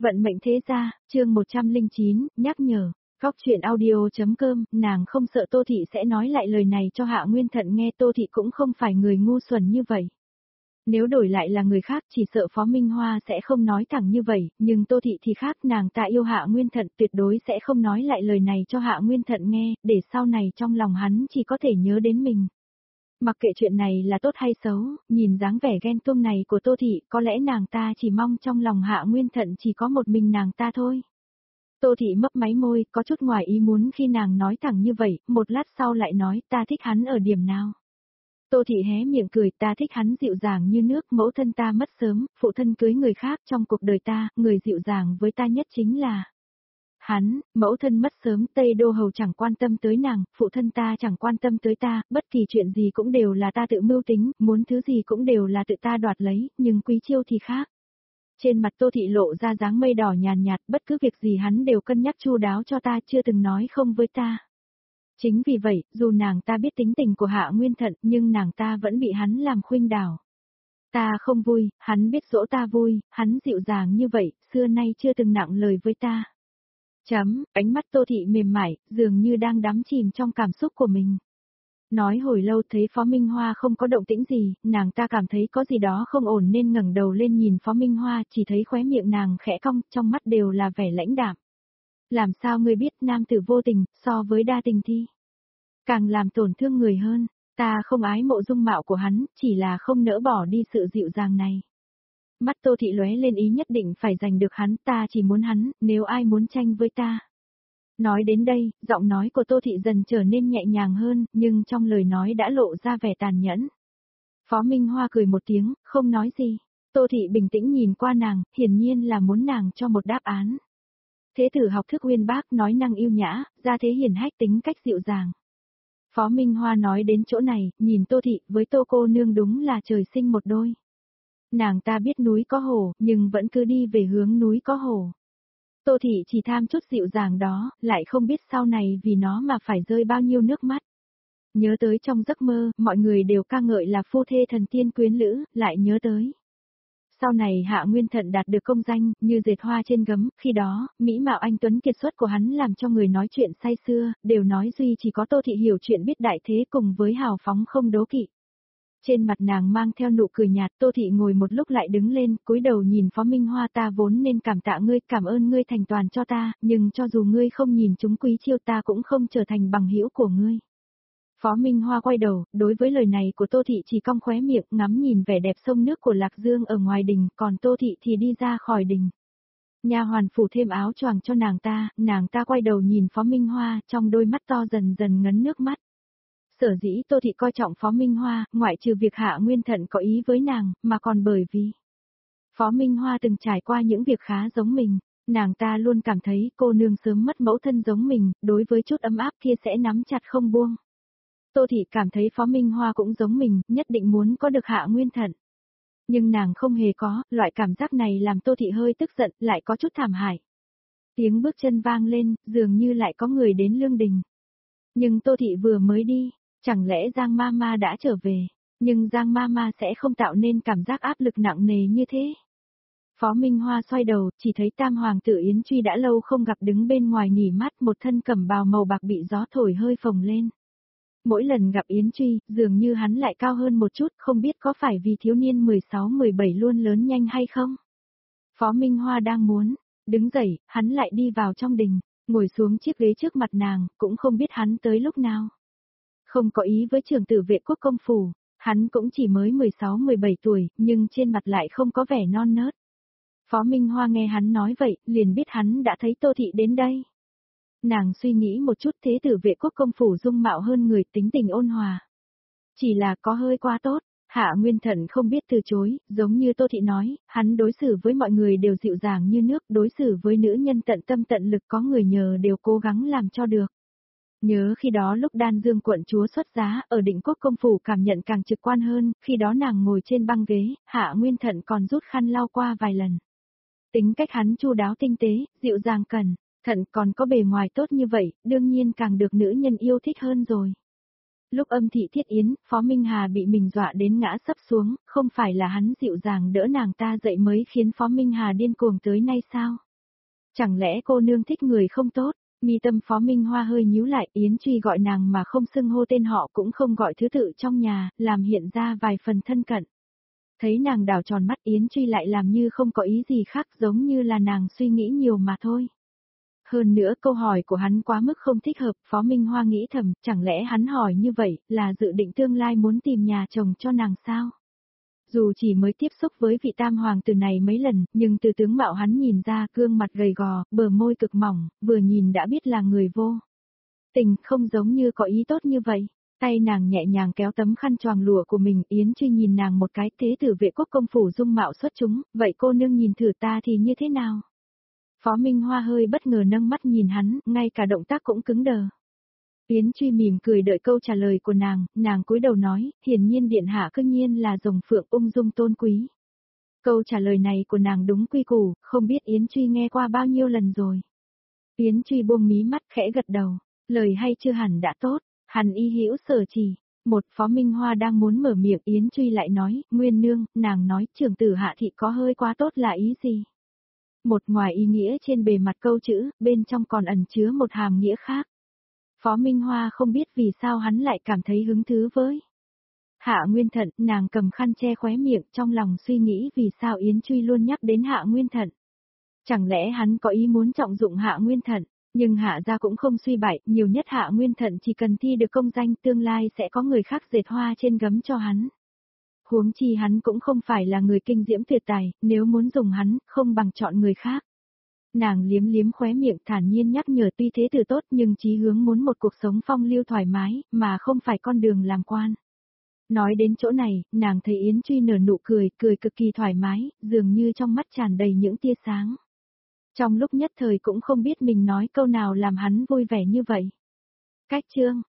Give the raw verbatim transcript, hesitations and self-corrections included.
Vận mệnh thế gia, chương một trăm lẻ chín, nhắc nhở. Góc truyện audio.com, nàng không sợ Tô Thị sẽ nói lại lời này cho Hạ Nguyên Thận nghe. Tô Thị cũng không phải người ngu xuẩn như vậy. Nếu đổi lại là người khác chỉ sợ Phó Minh Hoa sẽ không nói thẳng như vậy, nhưng Tô Thị thì khác, nàng ta yêu Hạ Nguyên Thận tuyệt đối sẽ không nói lại lời này cho Hạ Nguyên Thận nghe, để sau này trong lòng hắn chỉ có thể nhớ đến mình. Mặc kệ chuyện này là tốt hay xấu, nhìn dáng vẻ ghen tuông này của Tô Thị, có lẽ nàng ta chỉ mong trong lòng Hạ Nguyên Thận chỉ có một mình nàng ta thôi. Tô Thị mấp máy môi, có chút ngoài ý muốn khi nàng nói thẳng như vậy, một lát sau lại nói ta thích hắn ở điểm nào. Tô Thị hé miệng cười, ta thích hắn dịu dàng như nước, mẫu thân ta mất sớm, phụ thân cưới người khác trong cuộc đời ta, người dịu dàng với ta nhất chính là hắn. Mẫu thân mất sớm, Tây Đô Hầu chẳng quan tâm tới nàng, phụ thân ta chẳng quan tâm tới ta, bất kỳ chuyện gì cũng đều là ta tự mưu tính, muốn thứ gì cũng đều là tự ta đoạt lấy, nhưng Quý Chiêu thì khác. Trên mặt Tô Thị lộ ra dáng mây đỏ nhàn nhạt, bất cứ việc gì hắn đều cân nhắc chu đáo cho ta, chưa từng nói không với ta. Chính vì vậy, dù nàng ta biết tính tình của Hạ Nguyên Thận, nhưng nàng ta vẫn bị hắn làm khuynh đảo. Ta không vui, hắn biết dỗ ta vui, hắn dịu dàng như vậy, xưa nay chưa từng nặng lời với ta. Chấm, ánh mắt Tô Thị mềm mại, dường như đang đắm chìm trong cảm xúc của mình. Nói hồi lâu thấy Phó Minh Hoa không có động tĩnh gì, nàng ta cảm thấy có gì đó không ổn nên ngẩng đầu lên nhìn Phó Minh Hoa, chỉ thấy khóe miệng nàng khẽ cong, trong mắt đều là vẻ lãnh đạm. Làm sao ngươi biết nam tử vô tình, so với đa tình thì càng làm tổn thương người hơn, ta không ái mộ dung mạo của hắn, chỉ là không nỡ bỏ đi sự dịu dàng này. Mắt Tô Thị lóe lên ý nhất định phải giành được hắn, ta chỉ muốn hắn, nếu ai muốn tranh với ta. Nói đến đây, giọng nói của Tô Thị dần trở nên nhẹ nhàng hơn, nhưng trong lời nói đã lộ ra vẻ tàn nhẫn. Phó Minh Hoa cười một tiếng, không nói gì. Tô Thị bình tĩnh nhìn qua nàng, hiển nhiên là muốn nàng cho một đáp án. Thế tử học thức uyên bác, nói năng yêu nhã, gia thế hiển hách, tính cách dịu dàng. Phó Minh Hoa nói đến chỗ này, nhìn Tô Thị với Tô cô nương đúng là trời sinh một đôi. Nàng ta biết núi có hổ, nhưng vẫn cứ đi về hướng núi có hổ. Tô Thị chỉ tham chút dịu dàng đó, lại không biết sau này vì nó mà phải rơi bao nhiêu nước mắt. Nhớ tới trong giấc mơ, mọi người đều ca ngợi là phu thê thần tiên quyến lữ, lại nhớ tới. Sau này Hạ Nguyên Thận đạt được công danh, như dệt hoa trên gấm, khi đó, mỹ mạo anh tuấn kiệt xuất của hắn làm cho người nói chuyện say xưa, đều nói duy chỉ có Tô Thị hiểu chuyện biết đại thế cùng với hào phóng không đố kỵ. Trên mặt nàng mang theo nụ cười nhạt, Tô Thị ngồi một lúc lại đứng lên, cúi đầu nhìn Phó Minh Hoa, ta vốn nên cảm tạ ngươi, cảm ơn ngươi thành toàn cho ta, nhưng cho dù ngươi không nhìn chúng Quý Chiêu ta cũng không trở thành bằng hữu của ngươi. Phó Minh Hoa quay đầu, đối với lời này của Tô Thị chỉ cong khóe miệng, ngắm nhìn vẻ đẹp sông nước của Lạc Dương ở ngoài đình, còn Tô Thị thì đi ra khỏi đình. Nha hoàn phủ thêm áo choàng cho nàng ta, nàng ta quay đầu nhìn Phó Minh Hoa, trong đôi mắt to dần dần ngấn nước mắt. Sở dĩ Tô Thị coi trọng Phó Minh Hoa, ngoại trừ việc Hạ Nguyên Thận có ý với nàng, mà còn bởi vì Phó Minh Hoa từng trải qua những việc khá giống mình, nàng ta luôn cảm thấy cô nương sớm mất mẫu thân giống mình, đối với chút ấm áp kia sẽ nắm chặt không buông. Tô Thị cảm thấy Phó Minh Hoa cũng giống mình, nhất định muốn có được Hạ Nguyên Thận. Nhưng nàng không hề có, loại cảm giác này làm Tô Thị hơi tức giận, lại có chút thảm hại. Tiếng bước chân vang lên, dường như lại có người đến lương đình. Nhưng Tô Thị vừa mới đi, chẳng lẽ Giang Mama đã trở về, nhưng Giang Mama sẽ không tạo nên cảm giác áp lực nặng nề như thế. Phó Minh Hoa xoay đầu, chỉ thấy Tam Hoàng tử Yến Truy đã lâu không gặp đứng bên ngoài nghỉ mát, một thân cẩm bào màu bạc bị gió thổi hơi phồng lên. Mỗi lần gặp Yến Truy, dường như hắn lại cao hơn một chút, không biết có phải vì thiếu niên mười sáu mười bảy luôn lớn nhanh hay không? Phó Minh Hoa đang muốn đứng dậy, hắn lại đi vào trong đình, ngồi xuống chiếc ghế trước mặt nàng, cũng không biết hắn tới lúc nào. Không có ý với trưởng tử Vệ Quốc công phủ, hắn cũng chỉ mới mười sáu mười bảy tuổi, nhưng trên mặt lại không có vẻ non nớt. Phó Minh Hoa nghe hắn nói vậy, liền biết hắn đã thấy Tô Thị đến đây. Nàng suy nghĩ một chút, thế tử Vệ Quốc công phủ dung mạo hơn người, tính tình ôn hòa. Chỉ là có hơi quá tốt, Hạ Nguyên Thận không biết từ chối, giống như Tô Thị nói, hắn đối xử với mọi người đều dịu dàng như nước, đối xử với nữ nhân tận tâm tận lực, có người nhờ đều cố gắng làm cho được. Nhớ khi đó lúc Đan Dương quận chúa xuất giá, ở Định Quốc công phủ cảm nhận càng trực quan hơn, khi đó nàng ngồi trên băng ghế, Hạ Nguyên Thận còn rút khăn lau qua vài lần. Tính cách hắn chu đáo tinh tế, dịu dàng cẩn Thận còn có bề ngoài tốt như vậy, đương nhiên càng được nữ nhân yêu thích hơn rồi. Lúc âm thị thiết yến, Phó Minh Hà bị mình dọa đến ngã sấp xuống, không phải là hắn dịu dàng đỡ nàng ta dậy mới khiến Phó Minh Hà điên cuồng tới nay sao? Chẳng lẽ cô nương thích người không tốt? Mi tâm Phó Minh Hoa hơi nhíu lại, Yến Truy gọi nàng mà không xưng hô tên họ cũng không gọi thứ tự trong nhà, làm hiện ra vài phần thân cận. Thấy nàng đảo tròn mắt, Yến Truy lại làm như không có ý gì khác, giống như là nàng suy nghĩ nhiều mà thôi. Hơn nữa câu hỏi của hắn quá mức không thích hợp, Phó Minh Hoa nghĩ thầm, chẳng lẽ hắn hỏi như vậy, là dự định tương lai muốn tìm nhà chồng cho nàng sao? Dù chỉ mới tiếp xúc với vị tam hoàng tử này mấy lần, nhưng từ tướng mạo hắn nhìn ra gương mặt gầy gò, bờ môi cực mỏng, vừa nhìn đã biết là người vô tình, không giống như có ý tốt như vậy. Tay nàng nhẹ nhàng kéo tấm khăn choàng lụa của mình, Yến Truy nhìn nàng một cái, thế tử vệ quốc công phủ dung mạo xuất chúng, vậy cô nương nhìn thử ta thì như thế nào? Phó Minh Hoa hơi bất ngờ nâng mắt nhìn hắn, ngay cả động tác cũng cứng đờ. Yến Truy mỉm cười đợi câu trả lời của nàng, nàng cúi đầu nói, hiển nhiên điện hạ cương nhiên là rồng phượng ung dung tôn quý. Câu trả lời này của nàng đúng quy củ, không biết Yến Truy nghe qua bao nhiêu lần rồi. Yến Truy buông mí mắt khẽ gật đầu, lời hay chưa hẳn đã tốt, hẳn y hữu sở chỉ. Một Phó Minh Hoa đang muốn mở miệng, Yến Truy lại nói, Nguyên nương, nàng nói trưởng tử hạ thị có hơi quá tốt là ý gì? Một ngoài ý nghĩa trên bề mặt câu chữ, bên trong còn ẩn chứa một hàm nghĩa khác. Phó Minh Hoa không biết vì sao hắn lại cảm thấy hứng thú với Hạ Nguyên Thận, nàng cầm khăn che khóe miệng, trong lòng suy nghĩ vì sao Yến Truy luôn nhắc đến Hạ Nguyên Thận. Chẳng lẽ hắn có ý muốn trọng dụng Hạ Nguyên Thận, nhưng Hạ gia cũng không suy bại, nhiều nhất Hạ Nguyên Thận chỉ cần thi được công danh, tương lai sẽ có người khác dệt hoa trên gấm cho hắn. Huống chi hắn cũng không phải là người kinh diễm tuyệt tài, nếu muốn dùng hắn, không bằng chọn người khác. Nàng liếm liếm khóe miệng thản nhiên nhắc nhở, tuy thế tử tốt nhưng chí hướng muốn một cuộc sống phong lưu thoải mái, mà không phải con đường làm quan. Nói đến chỗ này, nàng thấy Yến Truy nở nụ cười, cười cực kỳ thoải mái, dường như trong mắt tràn đầy những tia sáng. Trong lúc nhất thời cũng không biết mình nói câu nào làm hắn vui vẻ như vậy. Cách chương